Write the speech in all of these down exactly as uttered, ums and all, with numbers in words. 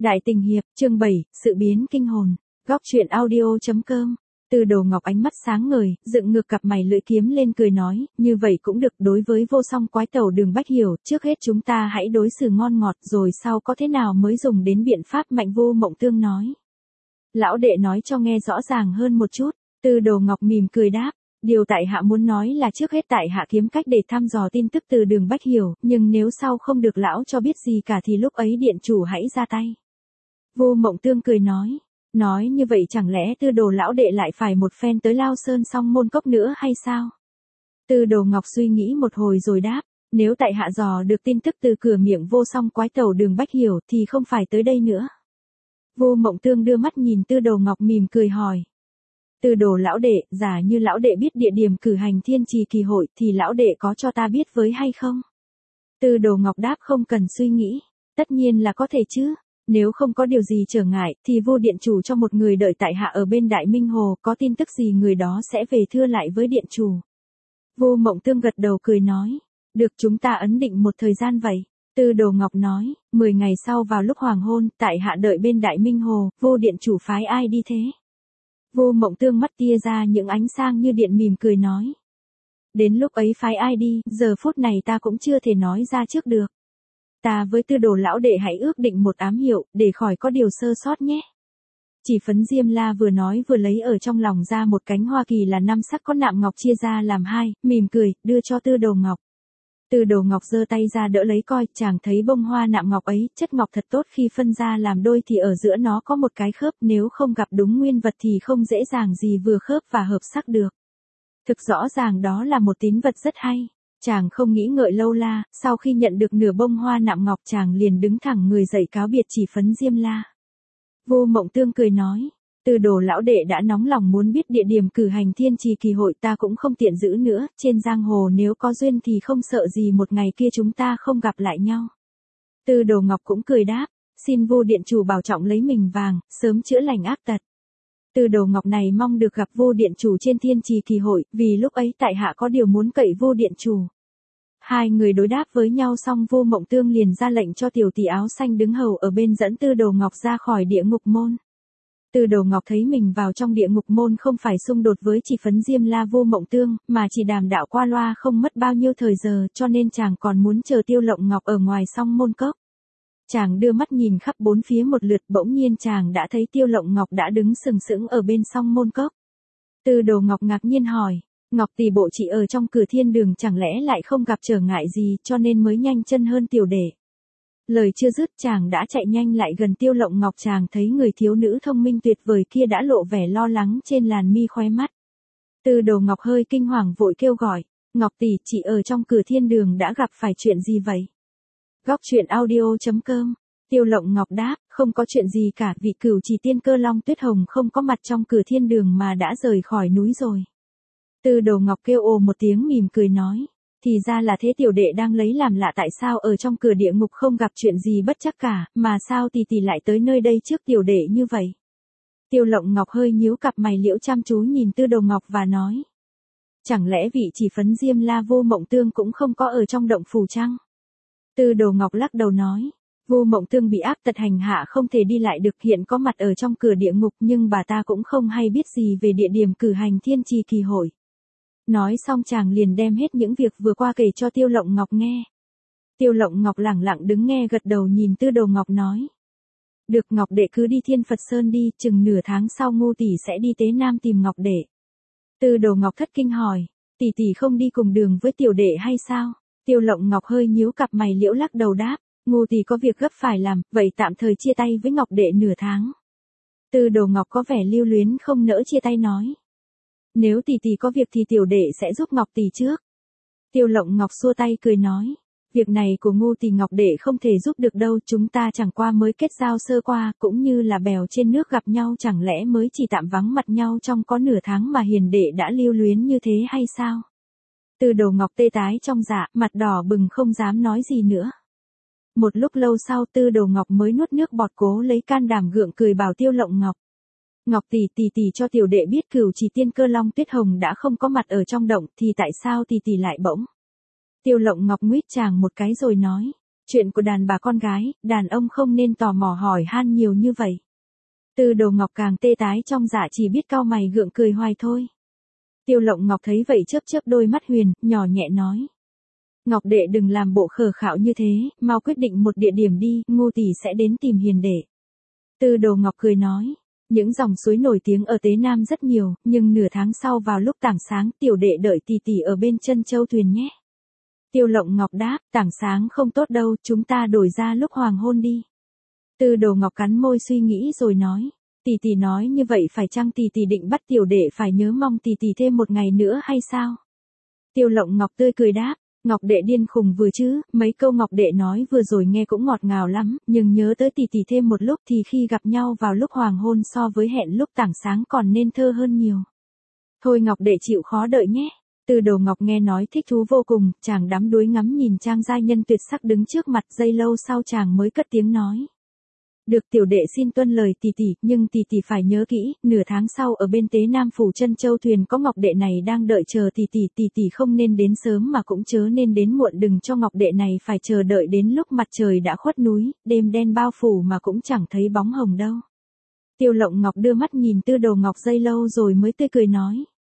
Đại tình hiệp, chương bảy, sự biến kinh hồn. Góc truyện audio.com. Từ Đồ Ngọc ánh mắt sáng ngời, dựng ngược cặp mày lưỡi kiếm lên cười nói, như vậy cũng được. Đối với vô song quái tẩu Đường Bách Hiểu, trước hết chúng ta hãy đối xử ngon ngọt, rồi sau có thế nào mới dùng đến biện pháp mạnh. Vô Mộng Tương nói. Lão đệ nói cho nghe rõ ràng hơn một chút. Từ Đồ Ngọc mỉm cười đáp. Điều tại hạ muốn nói là trước hết tại hạ kiếm cách để thăm dò tin tức từ Đường Bách Hiểu, nhưng nếu sau không được lão cho biết gì cả thì lúc ấy điện chủ hãy ra tay. Vô Mộng Tương cười nói. Nói như vậy chẳng lẽ Tư Đồ lão đệ lại phải một phen tới Lao Sơn Song Môn Cốc nữa hay sao? Từ Đồ Ngọc suy nghĩ một hồi rồi đáp. Nếu tại hạ dò được tin tức từ cửa miệng vô song quái tẩu Đường Bách Hiểu thì không phải tới đây nữa. Vô Mộng Tương đưa mắt nhìn Tư Đồ Ngọc mỉm cười hỏi. Từ Đồ lão đệ, giả như lão đệ biết địa điểm cử hành Thiên Trì kỳ hội thì lão đệ có cho ta biết với hay không? Từ Đồ Ngọc đáp không cần suy nghĩ. Tất nhiên là có thể chứ. Nếu không có điều gì trở ngại thì Vô điện chủ cho một người đợi tại hạ ở bên Đại Minh Hồ, có tin tức gì người đó sẽ về thưa lại với điện chủ. Vô Mộng Tương gật đầu cười nói. Được, chúng ta ấn định một thời gian vậy. Từ Đồ Ngọc nói, mười ngày sau vào lúc hoàng hôn, tại hạ đợi bên Đại Minh Hồ, Vô điện chủ phái ai đi thế? Vô Mộng Tương mắt tia ra những ánh sáng như điện mỉm cười nói. Đến lúc ấy phái ai đi, giờ phút này ta cũng chưa thể nói ra trước được. Ta với Tư Đồ lão đệ hãy ước định một ám hiệu, để khỏi có điều sơ sót nhé. Chỉ Phấn Diêm La vừa nói vừa lấy ở trong lòng ra một cánh hoa kỳ là năm sắc có nạm ngọc chia ra làm hai, mỉm cười, đưa cho Tư Đồ Ngọc. Tư Đồ Ngọc giơ tay ra đỡ lấy coi, chàng thấy bông hoa nạm ngọc ấy, chất ngọc thật tốt, khi phân ra làm đôi thì ở giữa nó có một cái khớp, nếu không gặp đúng nguyên vật thì không dễ dàng gì vừa khớp và hợp sắc được. Thực rõ ràng đó là một tín vật rất hay. Chàng không nghĩ ngợi lâu la, sau khi nhận được nửa bông hoa nạm ngọc chàng liền đứng thẳng người dậy cáo biệt Chỉ Phấn Diêm La. Vô Mộng Tương cười nói, Từ Đồ lão đệ đã nóng lòng muốn biết địa điểm cử hành Thiên Trì kỳ hội, ta cũng không tiện giữ nữa, trên giang hồ nếu có duyên thì không sợ gì một ngày kia chúng ta không gặp lại nhau. Từ Đồ Ngọc cũng cười đáp, xin Vô điện chủ bảo trọng lấy mình vàng, sớm chữa lành ác tật. Từ Đồ Ngọc này mong được gặp Vô điện chủ trên Thiên Trì kỳ hội, vì lúc ấy tại hạ có điều muốn cậy Vô điện chủ. Hai người đối đáp với nhau xong Vô Mộng Tương liền ra lệnh cho tiểu tỷ áo xanh đứng hầu ở bên dẫn Tư Đồ Ngọc ra khỏi địa ngục môn. Tư Đồ Ngọc thấy mình vào trong địa ngục môn không phải xung đột với Chỉ Phấn Diêm La Vô Mộng Tương, mà chỉ đàm đạo qua loa không mất bao nhiêu thời giờ, cho nên chàng còn muốn chờ Tiêu Lộng Ngọc ở ngoài Song Môn Cốc. Chàng đưa mắt nhìn khắp bốn phía một lượt, bỗng nhiên chàng đã thấy Tiêu Lộng Ngọc đã đứng sừng sững ở bên Song Môn Cốc. Tư Đồ Ngọc ngạc nhiên hỏi, Ngọc tỷ bộ chị ở trong cửa thiên đường chẳng lẽ lại không gặp trở ngại gì cho nên mới nhanh chân hơn tiểu đệ. Lời chưa dứt chàng đã chạy nhanh lại gần Tiêu Lộng Ngọc, chàng thấy người thiếu nữ thông minh tuyệt vời kia đã lộ vẻ lo lắng trên làn mi khóe mắt. Tư Đồ Ngọc hơi kinh hoàng vội kêu gọi, Ngọc tỷ, chị ở trong cửa thiên đường đã gặp phải chuyện gì vậy? Góc truyện audio.com. Tiêu Lộng Ngọc đáp, không có chuyện gì cả, vị Cửu Trì tiên cơ Long Tuyết Hồng không có mặt trong cửa thiên đường mà đã rời khỏi núi rồi. Tư Đồ Ngọc kêu ồ một tiếng mỉm cười nói, thì ra là thế, tiểu đệ đang lấy làm lạ tại sao ở trong cửa địa ngục không gặp chuyện gì bất chắc cả, mà sao tỷ tỷ lại tới nơi đây trước tiểu đệ như vậy. Tiêu Lộng Ngọc hơi nhíu cặp mày liễu chăm chú nhìn Tư Đồ Ngọc và nói, chẳng lẽ vị Chỉ Phấn Diêm La Vô Mộng Tương cũng không có ở trong động phủ chăng? Tư Đồ Ngọc lắc đầu nói, Vô Mộng Tương bị ác tật hành hạ không thể đi lại được, hiện có mặt ở trong cửa địa ngục nhưng bà ta cũng không hay biết gì về địa điểm cử hành Thiên Trì kỳ hội. Nói xong chàng liền đem hết những việc vừa qua kể cho Tiêu Lộng Ngọc nghe. Tiêu Lộng Ngọc lẳng lặng đứng nghe gật đầu nhìn Tư Đồ Ngọc nói. Được, Ngọc đệ cứ đi Thiên Phật Sơn đi, chừng nửa tháng sau Ngô tỷ sẽ đi Tế Nam tìm Ngọc đệ. Tư Đồ Ngọc thất kinh hỏi, tỷ tỷ không đi cùng đường với tiểu đệ hay sao? Tiêu Lộng Ngọc hơi nhíu cặp mày liễu lắc đầu đáp, Ngô tỷ có việc gấp phải làm, vậy tạm thời chia tay với Ngọc đệ nửa tháng. Tư Đồ Ngọc có vẻ lưu luyến không nỡ chia tay nói. Nếu tỷ tỷ có việc thì tiểu đệ sẽ giúp Ngọc tỷ trước. Tiêu Lộng Ngọc xua tay cười nói, việc này của Ngô tỷ Ngọc đệ không thể giúp được đâu, chúng ta chẳng qua mới kết giao sơ qua, cũng như là bèo trên nước gặp nhau, chẳng lẽ mới chỉ tạm vắng mặt nhau trong có nửa tháng mà hiền đệ đã lưu luyến như thế hay sao? Tư Đồ Ngọc tê tái trong dạ, mặt đỏ bừng không dám nói gì nữa. Một lúc lâu sau Tư Đồ Ngọc mới nuốt nước bọt cố lấy can đảm gượng cười bảo Tiêu Lộng Ngọc. Ngọc tỷ, tỷ tỷ cho tiểu đệ biết Cửu Trì tiên cơ Long Tuyết Hồng đã không có mặt ở trong động, thì tại sao tỷ tỷ lại bỗng? Tiêu Lộng Ngọc nguyết chàng một cái rồi nói, Chuyện của đàn bà con gái, đàn ông không nên tò mò hỏi han nhiều như vậy. Tư Đồ Ngọc càng tê tái trong dạ chỉ biết cau mày gượng cười hoài thôi. Tiêu Lộng Ngọc thấy vậy chớp chớp đôi mắt huyền, nhỏ nhẹ nói. Ngọc đệ đừng làm bộ khờ khạo như thế, mau quyết định một địa điểm đi, Ngô tỷ sẽ đến tìm hiền đệ. Tư Đồ Ngọc cười nói. Những dòng suối nổi tiếng ở Tế Nam rất nhiều, nhưng nửa tháng sau vào lúc tảng sáng tiểu đệ đợi tỷ tỷ ở bên chân châu thuyền nhé. Tiêu Lộng Ngọc đáp, tảng sáng không tốt đâu, chúng ta đổi ra lúc hoàng hôn đi. Tư Đồ Ngọc cắn môi suy nghĩ rồi nói, tỷ tỷ nói như vậy phải chăng tỷ tỷ định bắt tiểu đệ phải nhớ mong tỷ tỷ thêm một ngày nữa hay sao? Tiêu Lộng Ngọc tươi cười đáp, Ngọc đệ điên khùng vừa chứ, mấy câu Ngọc đệ nói vừa rồi nghe cũng ngọt ngào lắm, nhưng nhớ tới tỷ tỷ thêm một lúc thì khi gặp nhau vào lúc hoàng hôn so với hẹn lúc tảng sáng còn nên thơ hơn nhiều. Thôi Ngọc đệ chịu khó đợi nhé. Tư Đồ Ngọc nghe nói thích thú vô cùng, chàng đắm đuối ngắm nhìn trang giai nhân tuyệt sắc đứng trước mặt, giây lâu sau chàng mới cất tiếng nói. Được tiểu đệ xin tuân lời tỷ tỷ, nhưng tỷ tỷ phải nhớ kỹ, nửa tháng sau ở bên Tế Nam phủ chân châu thuyền có Ngọc đệ này đang đợi chờ tỷ tỷ, tỷ tỷ không nên đến sớm mà cũng chớ nên đến muộn, đừng cho Ngọc đệ này phải chờ đợi đến lúc mặt trời đã khuất núi, đêm đen bao phủ mà cũng chẳng thấy bóng hồng đâu. Tiêu Lộng Ngọc đưa mắt nhìn Tư Đồ Ngọc giây lâu rồi mới tươi cười nói.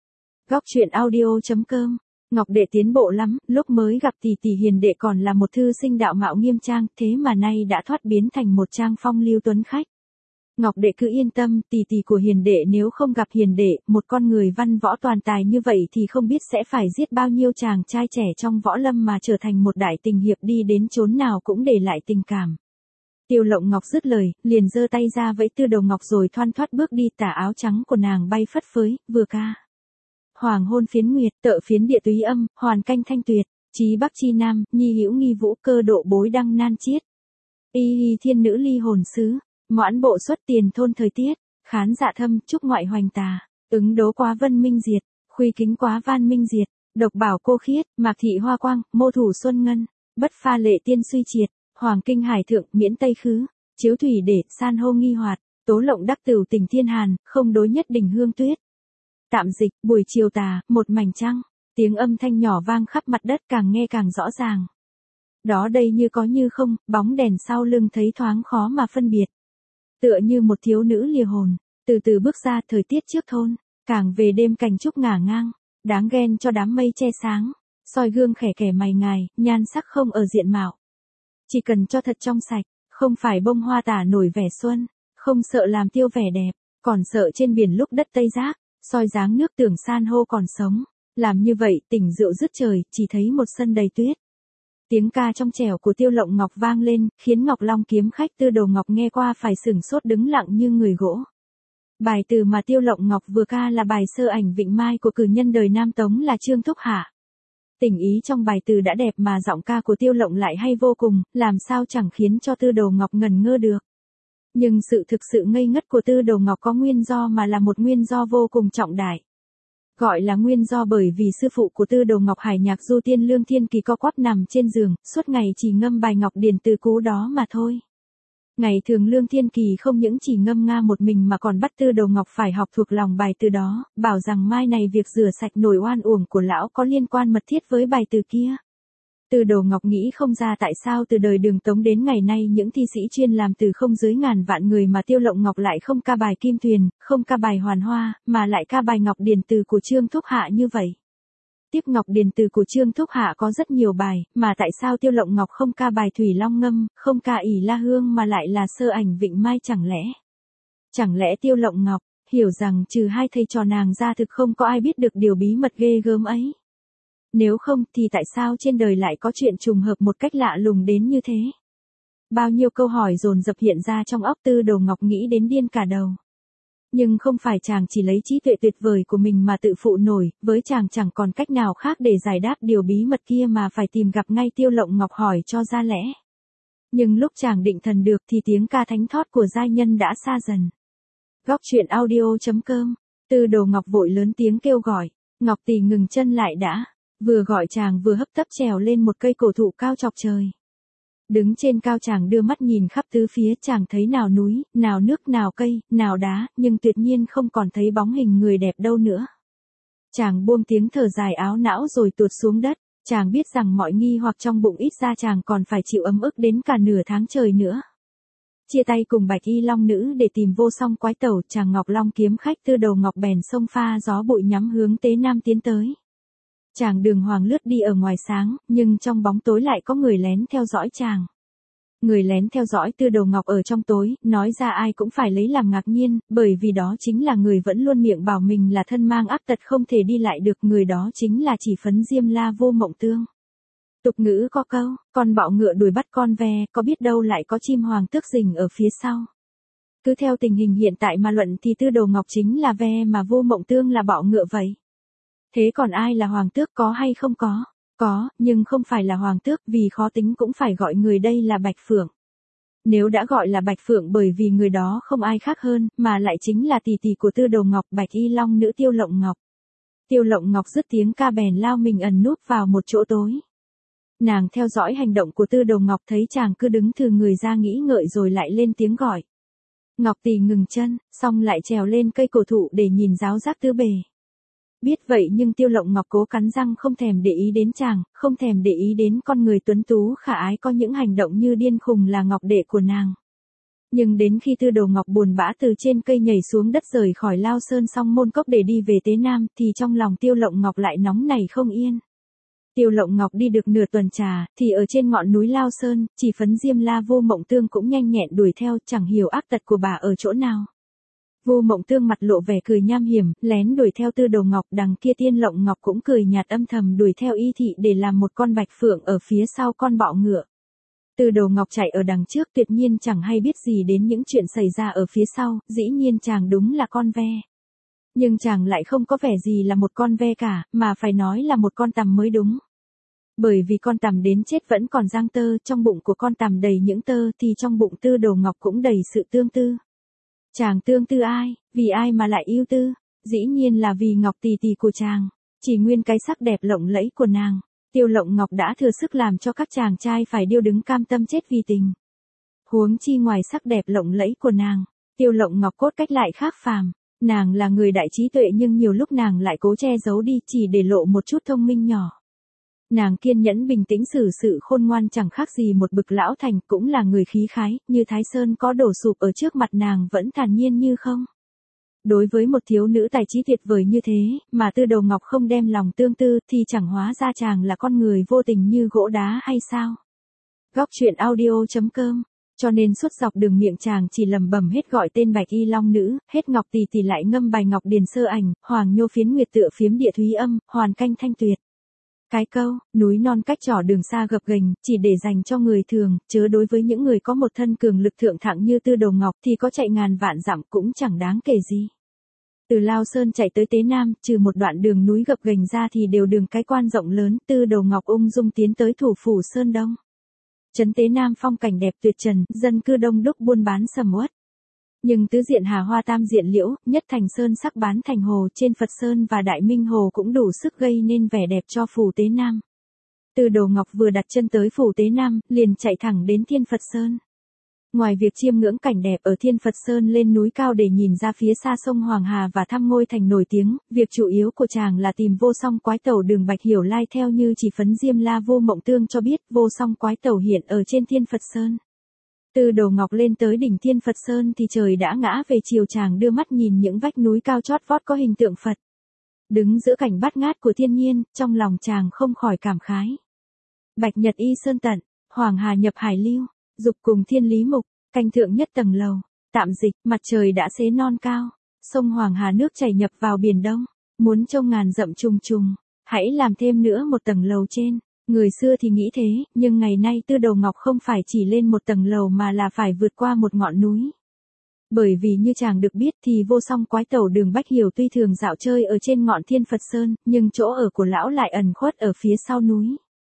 Góc truyện audio chấm com. Ngọc đệ tiến bộ lắm, lúc mới gặp tỷ tỷ hiền đệ còn là một thư sinh đạo mạo nghiêm trang, thế mà nay đã thoát biến thành một trang phong lưu tuấn khách. Ngọc đệ cứ yên tâm, tỷ tỷ của hiền đệ nếu không gặp hiền đệ, một con người văn võ toàn tài như vậy thì không biết sẽ phải giết bao nhiêu chàng trai trẻ trong võ lâm mà trở thành một đại tình hiệp, đi đến chốn nào cũng để lại tình cảm. Tiêu Lộng Ngọc dứt lời, liền giơ tay ra vẫy Tư Đồ Ngọc rồi thoăn thoắt bước đi, tà áo trắng của nàng bay phất phới, vừa ca. Hoàng hôn phiến nguyệt, tợ phiến địa túy âm, hoàn canh thanh tuyệt, chí bắc chi nam, nhi hữu nghi vũ, cơ độ bối đăng nan chiết. Y y thiên nữ ly hồn xứ, ngoãn bộ xuất tiền thôn thời tiết, khán dạ thâm, trúc ngoại hoành tà, ứng đố quá vân minh diệt, khuy kính quá van minh diệt, độc bảo cô khiết, mạc thị hoa quang, mô thủ xuân ngân, bất pha lệ tiên suy triệt, hoàng kinh hải thượng, miễn tây khứ, chiếu thủy để, san hô nghi hoạt, tố lộng đắc tửu tình thiên hàn, không đối nhất đỉnh hương tuyết. Tạm dịch, buổi chiều tà, một mảnh trăng, tiếng âm thanh nhỏ vang khắp mặt đất càng nghe càng rõ ràng. Đó đây như có như không, bóng đèn sau lưng thấy thoáng khó mà phân biệt. Tựa như một thiếu nữ lìa hồn, từ từ bước ra thời tiết trước thôn, càng về đêm cành trúc ngả ngang, đáng ghen cho đám mây che sáng, soi gương khẻ kẻ mày ngài, nhan sắc không ở diện mạo. Chỉ cần cho thật trong sạch, không phải bông hoa tả nổi vẻ xuân, không sợ làm tiêu vẻ đẹp, còn sợ trên biển lúc đất tây giác. Soi dáng nước tưởng san hô còn sống, làm như vậy tỉnh rượu dứt trời, chỉ thấy một sân đầy tuyết. Tiếng ca trong trẻo của Tiêu Lộng Ngọc vang lên, khiến Ngọc Long kiếm khách Tư Đồ Ngọc nghe qua phải sửng sốt đứng lặng như người gỗ. Bài từ mà Tiêu Lộng Ngọc vừa ca là bài Sơ ảnh Vịnh Mai của cử nhân đời Nam Tống là Trương Thúc Hạ. Tình ý trong bài từ đã đẹp mà giọng ca của Tiêu Lộng lại hay vô cùng, làm sao chẳng khiến cho Tư Đồ Ngọc ngẩn ngơ được. Nhưng sự thực sự ngây ngất của Tư Đồ Ngọc có nguyên do mà là một nguyên do vô cùng trọng đại. Gọi là nguyên do bởi vì sư phụ của Tư Đồ Ngọc Hải Nhạc Du Tiên Lương Thiên Kỳ co quắp nằm trên giường, suốt ngày chỉ ngâm bài Ngọc Điền từ cú đó mà thôi. Ngày thường Lương Thiên Kỳ không những chỉ ngâm nga một mình mà còn bắt Tư Đồ Ngọc phải học thuộc lòng bài từ đó, bảo rằng mai này việc rửa sạch nổi oan uổng của lão có liên quan mật thiết với bài từ kia. Tư Đồ Ngọc nghĩ không ra tại sao từ đời Đường Tống đến ngày nay những thi sĩ chuyên làm từ không dưới ngàn vạn người mà Tiêu Lộng Ngọc lại không ca bài Kim Tuyền, không ca bài Hoàn Hoa, mà lại ca bài Ngọc Điền từ của Trương Thúc Hạ như vậy. Tiếp Ngọc Điền từ của Trương Thúc Hạ có rất nhiều bài, mà tại sao Tiêu Lộng Ngọc không ca bài Thủy Long Ngâm, không ca ỷ La Hương mà lại là Sơ ảnh Vịnh Mai chẳng lẽ? Chẳng lẽ Tiêu Lộng Ngọc hiểu rằng trừ hai thầy trò nàng ra thực không có ai biết được điều bí mật ghê gớm ấy? Nếu không thì tại sao trên đời lại có chuyện trùng hợp một cách lạ lùng đến như thế? Bao nhiêu câu hỏi dồn dập hiện ra trong óc Tư Đồ Ngọc nghĩ đến điên cả đầu. Nhưng không phải chàng chỉ lấy trí tuệ tuyệt vời của mình mà tự phụ nổi, với chàng chẳng còn cách nào khác để giải đáp điều bí mật kia mà phải tìm gặp ngay Tiêu Lộng Ngọc hỏi cho ra lẽ. Nhưng lúc chàng định thần được thì tiếng ca thánh thót của giai nhân đã xa dần. Góc truyện audio chấm com. Tư Đồ Ngọc vội lớn tiếng kêu gọi, Ngọc tỷ ngừng chân lại đã. Vừa gọi chàng vừa hấp tấp trèo lên một cây cổ thụ cao chọc trời. Đứng trên cao chàng đưa mắt nhìn khắp tứ phía, chàng thấy nào núi, nào nước, nào cây, nào đá, nhưng tuyệt nhiên không còn thấy bóng hình người đẹp đâu nữa. Chàng buông tiếng thở dài áo não rồi tuột xuống đất, Chàng biết rằng mọi nghi hoặc trong bụng ít ra chàng còn phải chịu ấm ức đến cả nửa tháng trời nữa. Chia tay cùng Bạch Y Long Nữ để tìm vô song quái tẩu, chàng Ngọc Long kiếm khách Tư Đầu Ngọc bèn xông pha gió bụi nhắm hướng Tế Nam tiến tới. Chàng đường hoàng lướt đi ở ngoài sáng, nhưng trong bóng tối lại có người lén theo dõi chàng. Người lén theo dõi Tư Đầu Ngọc ở trong tối, nói ra ai cũng phải lấy làm ngạc nhiên, bởi vì đó chính là người vẫn luôn miệng bảo mình là thân mang ác tật không thể đi lại được, người đó chính là Chỉ Phấn Diêm La Vô Mộng Tương. Tục ngữ có câu, con bọ ngựa đuổi bắt con ve, có biết đâu lại có chim hoàng tước rình ở phía sau. Cứ theo tình hình hiện tại mà luận thì Tư Đầu Ngọc chính là ve mà Vô Mộng Tương là bọ ngựa vậy. Thế còn ai là hoàng tước, có hay không có? Có, nhưng không phải là hoàng tước, vì khó tính cũng phải gọi người đây là Bạch Phượng. Nếu đã gọi là Bạch Phượng bởi vì người đó không ai khác hơn, mà lại chính là tỷ tỷ của Tư Đầu Ngọc, Bạch Y Long Nữ Tiêu Lộng Ngọc. Tiêu Lộng Ngọc dứt tiếng ca bèn lao mình ẩn núp vào một chỗ tối. Nàng theo dõi hành động của Tư Đầu Ngọc, thấy chàng cứ đứng thừ người ra nghĩ ngợi rồi lại lên tiếng gọi. Ngọc tỷ ngừng chân, xong lại trèo lên cây cổ thụ để nhìn giáo giác tứ bề. Biết vậy nhưng Tiêu Lộng Ngọc cố cắn răng không thèm để ý đến chàng, không thèm để ý đến con người tuấn tú khả ái có những hành động như điên khùng là Ngọc đệ của nàng. Nhưng đến khi Tư Đầu Ngọc buồn bã từ trên cây nhảy xuống đất rời khỏi Lao Sơn Song Môn Cốc để đi về Tế Nam, thì trong lòng Tiêu Lộng Ngọc lại nóng nảy không yên. Tiêu Lộng Ngọc đi được nửa tuần trà, thì ở trên ngọn núi Lao Sơn, Chỉ Phấn Diêm La Vô Mộng Tương cũng nhanh nhẹn đuổi theo, chẳng hiểu ác tật của bà ở chỗ nào. Vô Mộng Tương mặt lộ vẻ cười nham hiểm, lén đuổi theo Tư Đầu Ngọc, đằng kia Tiên Lộng Ngọc cũng cười nhạt âm thầm đuổi theo y thị để làm một con bạch phượng ở phía sau con bọ ngựa. Tư Đầu Ngọc chạy ở đằng trước tuyệt nhiên chẳng hay biết gì đến những chuyện xảy ra ở phía sau, dĩ nhiên chàng đúng là con ve. Nhưng chàng lại không có vẻ gì là một con ve cả, mà phải nói là một con tằm mới đúng. Bởi vì con tằm đến chết vẫn còn giang tơ, trong bụng của con tằm đầy những tơ thì trong bụng Tư Đầu Ngọc cũng đầy sự tương tư. Chàng tương tư ai, vì ai mà lại yêu tư? Dĩ nhiên là vì Ngọc tỷ tỷ của chàng, chỉ nguyên cái sắc đẹp lộng lẫy của nàng. Tiêu Lộng Ngọc đã thừa sức làm cho các chàng trai phải điêu đứng cam tâm chết vì tình. Huống chi ngoài sắc đẹp lộng lẫy của nàng, Tiêu Lộng Ngọc cốt cách lại khác phàm. Nàng là người đại trí tuệ nhưng nhiều lúc nàng lại cố che giấu đi chỉ để lộ một chút thông minh nhỏ. Nàng kiên nhẫn bình tĩnh xử sự khôn ngoan chẳng khác gì một bậc lão thành, cũng là người khí khái, như Thái Sơn có đổ sụp ở trước mặt nàng vẫn thản nhiên như không. Đối với một thiếu nữ tài trí tuyệt vời như thế, mà Tư Đầu Ngọc không đem lòng tương tư thì chẳng hóa ra chàng là con người vô tình như gỗ đá hay sao? Góc truyện audio chấm com. Cho nên suốt dọc đường miệng chàng chỉ lầm bầm hết gọi tên Bạch Y Long Nữ, hết Ngọc tỷ tỷ lại ngâm bài Ngọc Điền Sơ Ảnh, Hoàng Nhô Phiến Nguyệt tựa phiếm địa thúy âm, Hoàn Canh Thanh Tuyệt. Cái câu, núi non cách trỏ đường xa gập ghềnh, chỉ để dành cho người thường, chớ đối với những người có một thân cường lực thượng thặng như Tư Đầu Ngọc thì có chạy ngàn vạn dặm cũng chẳng đáng kể gì. Từ Lao Sơn chạy tới Tế Nam, trừ một đoạn đường núi gập ghềnh ra thì đều đường cái quan rộng lớn, Tư Đầu Ngọc ung dung tiến tới thủ phủ Sơn Đông. Trấn Tế Nam phong cảnh đẹp tuyệt trần, dân cư đông đúc buôn bán sầm uất. Nhưng tứ diện hà hoa tam diện liễu, nhất thành sơn sắc bán thành hồ, trên Phật Sơn và Đại Minh Hồ cũng đủ sức gây nên vẻ đẹp cho phủ Tế Nam. Tư Đầu Ngọc vừa đặt chân tới phủ Tế Nam, liền chạy thẳng đến Thiên Phật Sơn. Ngoài việc chiêm ngưỡng cảnh đẹp ở Thiên Phật Sơn lên núi cao để nhìn ra phía xa sông Hoàng Hà và thăm ngôi thành nổi tiếng, việc chủ yếu của chàng là tìm vô song quái tẩu Đường Bạch Hiểu Lai. Theo như Chỉ Phấn Diêm La Vô Mộng Tương cho biết, vô song quái tẩu hiện ở trên Thiên Phật Sơn. Tư Đầu Ngọc lên tới đỉnh Thiên Phật Sơn thì trời đã ngã về chiều, chàng đưa mắt nhìn những vách núi cao chót vót có hình tượng Phật. Đứng giữa cảnh bát ngát của thiên nhiên, trong lòng chàng không khỏi cảm khái. Bạch Nhật y sơn tận, Hoàng Hà nhập hải lưu, dục cùng thiên lý mục, canh thượng nhất tầng lầu, tạm dịch, mặt trời đã xế non cao, sông Hoàng Hà nước chảy nhập vào biển Đông, muốn trông ngàn dặm trùng trùng, hãy làm thêm nữa một tầng lầu trên. Người xưa thì nghĩ thế, nhưng ngày nay Tư Đầu Ngọc không phải chỉ lên một tầng lầu mà là phải vượt qua một ngọn núi. Bởi vì như chàng được biết thì vô song quái tẩu Đường Bách Hiểu tuy thường dạo chơi ở trên ngọn Thiên Phật Sơn, nhưng chỗ ở của lão lại ẩn khuất ở phía sau núi.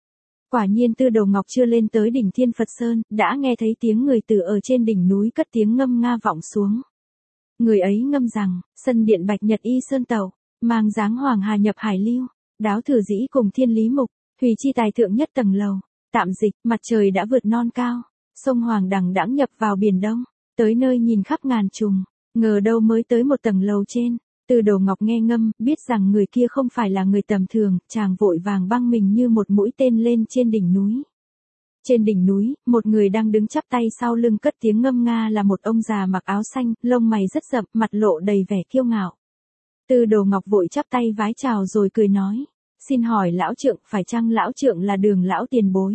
Quả nhiên Tư Đầu Ngọc chưa lên tới đỉnh Thiên Phật Sơn, đã nghe thấy tiếng người từ ở trên đỉnh núi cất tiếng ngâm nga vọng xuống. Người ấy ngâm rằng, sân điện Bạch Nhật y sơn tẩu, mang dáng Hoàng Hà nhập hải lưu, đáo thử dĩ cùng thiên lý mục, hủy chi tài thượng nhất tầng lầu, tạm dịch, mặt trời đã vượt non cao, sông Hoàng đằng đãng nhập vào biển Đông, tới nơi nhìn khắp ngàn trùng, ngờ đâu mới tới một tầng lầu trên, Tư Đồ Ngọc nghe ngâm, biết rằng người kia không phải là người tầm thường, chàng vội vàng băng mình như một mũi tên lên trên đỉnh núi. Trên đỉnh núi, một người đang đứng chắp tay sau lưng cất tiếng ngâm nga là một ông già mặc áo xanh, lông mày rất rậm, mặt lộ đầy vẻ kiêu ngạo. Tư Đồ Ngọc vội chắp tay vái chào rồi cười nói, xin hỏi lão trượng, phải chăng lão trượng là Đường lão tiền bối?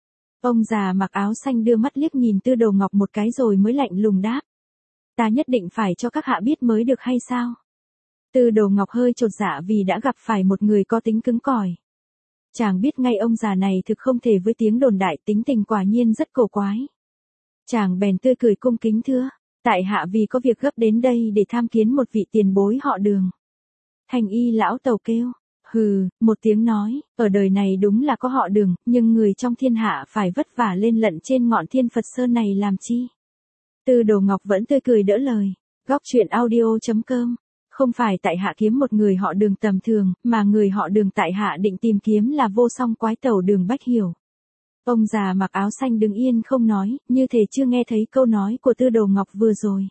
Ông già mặc áo xanh đưa mắt liếc nhìn Tư Đồ Ngọc một cái rồi mới lạnh lùng đáp, ta nhất định phải cho các hạ biết mới được hay sao? Tư Đồ Ngọc hơi chột dạ vì đã gặp phải một người có tính cứng cỏi. Chàng biết ngay ông già này thực không thể với tiếng đồn đại, tính tình quả nhiên rất cổ quái. Chàng bèn tươi cười cung kính thưa, tại hạ vì có việc gấp đến đây để tham kiến một vị tiền bối họ Đường. Hành y lão tàu kêu, hừ, một tiếng nói, ở đời này đúng là có họ Đường, nhưng người trong thiên hạ phải vất vả lên lận trên ngọn Thiên Phật Sơn này làm chi? Tư Đồ Ngọc vẫn tươi cười đỡ lời, góc truyện audio chấm com. Không phải tại hạ kiếm một người họ Đường tầm thường, mà người họ Đường tại hạ định tìm kiếm là vô song quái tẩu Đường Bách Hiểu. Ông già mặc áo xanh đứng yên không nói, như thể chưa nghe thấy câu nói của Tư Đồ Ngọc vừa rồi.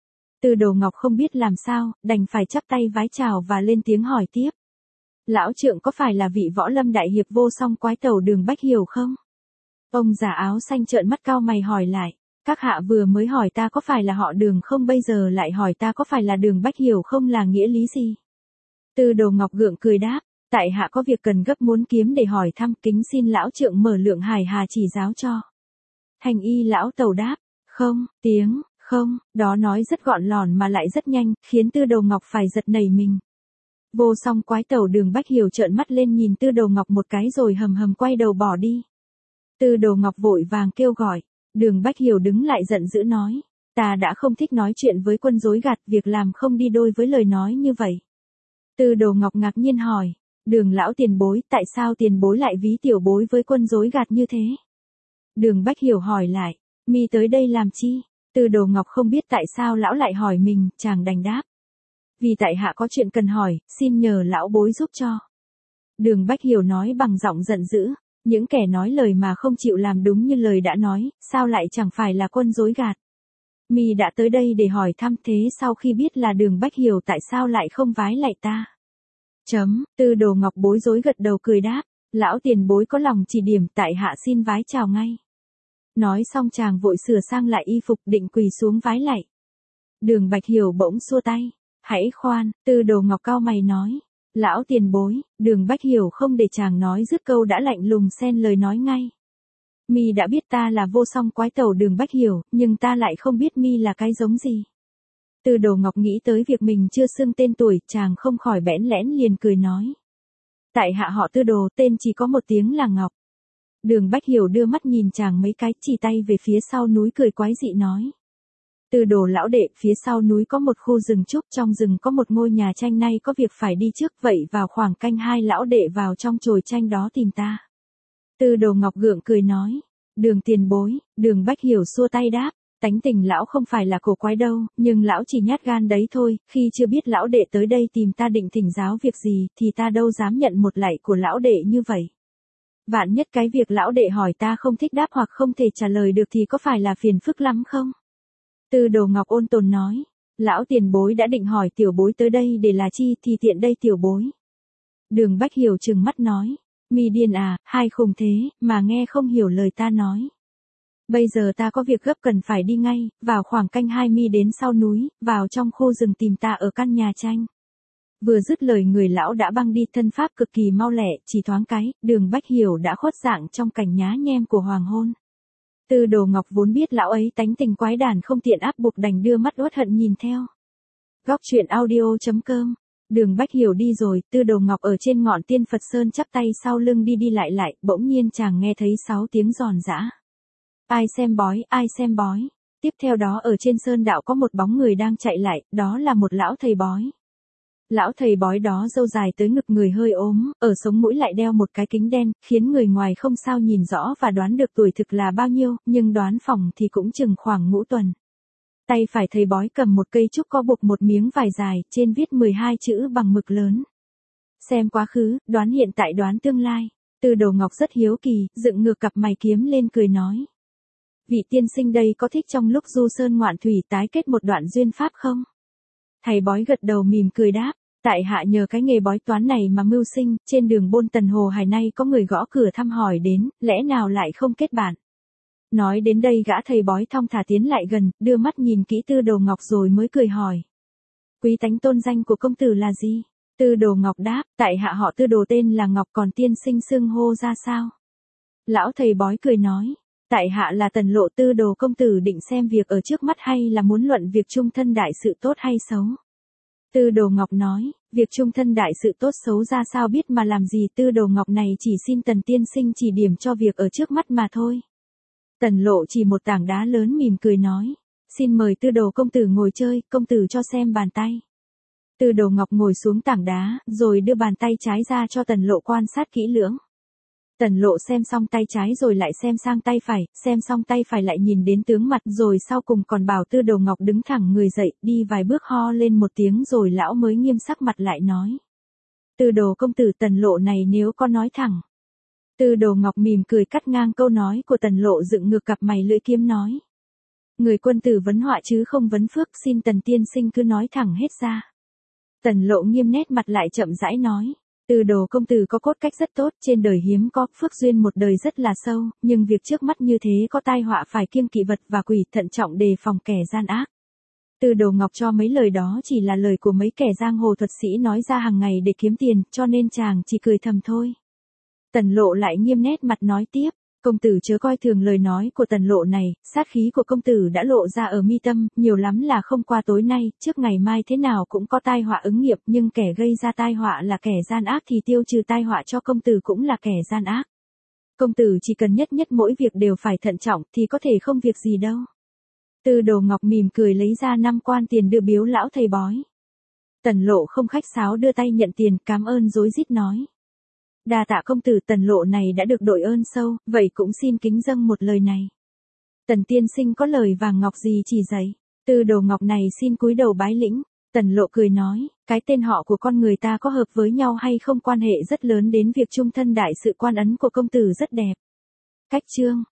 Tư Đồ Ngọc không biết làm sao, đành phải chắp tay vái chào và lên tiếng hỏi tiếp. Lão trượng có phải là vị võ lâm đại hiệp vô song quái tẩu Đường Bách Hiểu không? Ông già áo xanh trợn mắt cao mày hỏi lại. Các hạ vừa mới hỏi ta có phải là họ Đường không, bây giờ lại hỏi ta có phải là Đường Bách Hiểu không, là nghĩa lý gì? Tư Đồ Ngọc gượng cười đáp, tại hạ có việc cần gấp muốn kiếm để hỏi thăm, kính xin lão trượng mở lượng hài hà chỉ giáo cho. Hành y lão tàu đáp, không, tiếng, không, đó nói rất gọn lòn mà lại rất nhanh, khiến Tư Đồ Ngọc phải giật nảy mình. Vô song quái tẩu Đường Bách Hiểu trợn mắt lên nhìn Tư Đồ Ngọc một cái rồi hầm hầm quay đầu bỏ đi. Tư Đồ Ngọc vội vàng kêu gọi. Đường Bách Hiểu đứng lại giận dữ nói, ta đã không thích nói chuyện với quân dối gạt, việc làm không đi đôi với lời nói như vậy. Tư Đồ Ngọc ngạc nhiên hỏi, Đường lão tiền bối, tại sao tiền bối lại ví tiểu bối với quân dối gạt như thế? Đường Bách Hiểu hỏi lại, mi tới đây làm chi? Tư Đồ Ngọc không biết tại sao lão lại hỏi mình, chàng đành đáp. Vì tại hạ có chuyện cần hỏi, xin nhờ lão bối giúp cho. Đường Bách Hiểu nói bằng giọng giận dữ. Những kẻ nói lời mà không chịu làm đúng như lời đã nói, sao lại chẳng phải là quân dối gạt? Mi đã tới đây để hỏi thăm, thế sau khi biết là Đường Bách Hiểu tại sao lại không vái lại ta? Chấm, Tư Đồ Ngọc bối rối gật đầu cười đáp, lão tiền bối có lòng chỉ điểm, tại hạ xin vái chào ngay. Nói xong chàng vội sửa sang lại y phục định quỳ xuống vái lạy. Đường Bách Hiểu bỗng xua tay, hãy khoan, Tư Đồ Ngọc cao mày nói. Lão tiền bối, Đường Bách Hiểu không để chàng nói dứt câu đã lạnh lùng xen lời nói ngay. Mi đã biết ta là vô song quái tẩu Đường Bách Hiểu, nhưng ta lại không biết mi là cái giống gì. Tư Đồ Ngọc nghĩ tới việc mình chưa xưng tên tuổi, chàng không khỏi bẽn lẽn liền cười nói. Tại hạ họ Tư Đồ, tên chỉ có một tiếng là Ngọc. Đường Bách Hiểu đưa mắt nhìn chàng mấy cái, chỉ tay về phía sau núi cười quái dị nói. Tư Đồ lão đệ, phía sau núi có một khu rừng trúc, trong rừng có một ngôi nhà tranh, nay có việc phải đi trước, vậy vào khoảng canh hai lão đệ vào trong chồi tranh đó tìm ta. Tư Đồ Ngọc gượng cười nói, Đường tiền bối. Đường Bách Hiểu xua tay đáp, tánh tình lão không phải là cổ quái đâu, nhưng lão chỉ nhát gan đấy thôi, khi chưa biết lão đệ tới đây tìm ta định thỉnh giáo việc gì, thì ta đâu dám nhận một lạy của lão đệ như vậy. Vạn nhất cái việc lão đệ hỏi ta không thích đáp hoặc không thể trả lời được thì có phải là phiền phức lắm không? Tư Đồ Ngọc ôn tồn nói, lão tiền bối đã định hỏi tiểu bối tới đây để là chi, thì tiện đây tiểu bối. Đường Bách Hiểu trừng mắt nói, mi điên à, hai khùng thế, mà nghe không hiểu lời ta nói. Bây giờ ta có việc gấp cần phải đi ngay, vào khoảng canh hai mi đến sau núi, vào trong khu rừng tìm ta ở căn nhà tranh. Vừa dứt lời người lão đã băng đi, thân pháp cực kỳ mau lẹ, chỉ thoáng cái, Đường Bách Hiểu đã khuất dạng trong cảnh nhá nhem của hoàng hôn. Tư Đồ Ngọc vốn biết lão ấy tánh tình quái đản không tiện áp buộc, đành đưa mắt uất hận nhìn theo. Góc truyện audio chấm com. Đường Bách Hiểu đi rồi, Tư Đồ Ngọc ở trên ngọn Tiên Phật Sơn chắp tay sau lưng đi đi lại lại, bỗng nhiên chàng nghe thấy sáu tiếng giòn giã. Ai xem bói, ai xem bói. Tiếp theo đó ở trên sơn đạo có một bóng người đang chạy lại, đó là một lão thầy bói. Lão thầy bói đó râu dài tới ngực, người hơi ốm, ở sống mũi lại đeo một cái kính đen, khiến người ngoài không sao nhìn rõ và đoán được tuổi thực là bao nhiêu, nhưng đoán phỏng thì cũng chừng khoảng ngũ tuần. Tay phải thầy bói cầm một cây trúc có buộc một miếng vải dài, trên viết mười hai chữ bằng mực lớn. Xem quá khứ, đoán hiện tại, đoán tương lai. Tư Đồ Ngọc rất hiếu kỳ, dựng ngược cặp mày kiếm lên cười nói. Vị tiên sinh đây có thích trong lúc du sơn ngoạn thủy tái kết một đoạn duyên pháp không? Thầy bói gật đầu mỉm cười đáp, tại hạ nhờ cái nghề bói toán này mà mưu sinh, trên đường Bôn Tần Hồ Hải nay có người gõ cửa thăm hỏi đến, lẽ nào lại không kết bạn. Nói đến đây gã thầy bói thong thả tiến lại gần, đưa mắt nhìn kỹ Tư Đồ Ngọc rồi mới cười hỏi. Quý tánh tôn danh của công tử là gì? Tư Đồ Ngọc đáp, tại hạ họ Tư Đồ tên là Ngọc, còn tiên sinh xưng hô ra sao? Lão thầy bói cười nói, tại hạ là Tần Lộ. Tư Đồ công tử định xem việc ở trước mắt hay là muốn luận việc chung thân đại sự tốt hay xấu? Tư Đồ Ngọc nói, việc chung thân đại sự tốt xấu ra sao biết mà làm gì. Tư Đồ Ngọc này chỉ xin Tần tiên sinh chỉ điểm cho việc ở trước mắt mà thôi. Tần Lộ chỉ một tảng đá lớn mỉm cười nói, xin mời Tư Đồ công tử ngồi chơi, công tử cho xem bàn tay. Tư Đồ Ngọc ngồi xuống tảng đá, rồi đưa bàn tay trái ra cho Tần Lộ quan sát kỹ lưỡng. Tần Lộ xem xong tay trái rồi lại xem sang tay phải, xem xong tay phải lại nhìn đến tướng mặt, rồi sau cùng còn bảo Tư Đồ Ngọc đứng thẳng người dậy, đi vài bước ho lên một tiếng rồi lão mới nghiêm sắc mặt lại nói. Tư Đồ công tử, Tần Lộ này nếu có nói thẳng. Tư Đồ Ngọc mỉm cười cắt ngang câu nói của Tần Lộ, dựng ngược cặp mày lưỡi kiếm nói. Người quân tử vấn họa chứ không vấn phước, xin Tần tiên sinh cứ nói thẳng hết ra. Tần Lộ nghiêm nét mặt lại chậm rãi nói. Tư Đồ công tử có cốt cách rất tốt, trên đời hiếm có, phước duyên một đời rất là sâu, nhưng việc trước mắt như thế có tai họa phải kiêng kỵ vật và quỷ, thận trọng đề phòng kẻ gian ác. Tư Đồ Ngọc cho mấy lời đó chỉ là lời của mấy kẻ giang hồ thuật sĩ nói ra hàng ngày để kiếm tiền, cho nên chàng chỉ cười thầm thôi. Tần Lộ lại nghiêm nét mặt nói tiếp, công tử chớ coi thường lời nói của Tần Lộ này, sát khí của công tử đã lộ ra ở mi tâm, nhiều lắm là không qua tối nay, trước ngày mai thế nào cũng có tai họa ứng nghiệm, nhưng kẻ gây ra tai họa là kẻ gian ác thì tiêu trừ tai họa cho công tử cũng là kẻ gian ác. Công tử chỉ cần nhất nhất mỗi việc đều phải thận trọng thì có thể không việc gì đâu. Tư Đồ Ngọc mỉm cười lấy ra năm quan tiền đưa biếu lão thầy bói. Tần Lộ không khách sáo đưa tay nhận tiền, cảm ơn rối rít nói. Đa tạ công tử. Tần Lộ này đã được đội ơn sâu, vậy cũng xin kính dâng một lời này. Tần tiên sinh có lời vàng ngọc gì chỉ dạy. Tư Đồ Ngọc này xin cúi đầu bái lĩnh. Tần Lộ cười nói, cái tên họ của con người ta có hợp với nhau hay không quan hệ rất lớn đến việc chung thân đại sự, quan ấn của công tử rất đẹp. Cách chương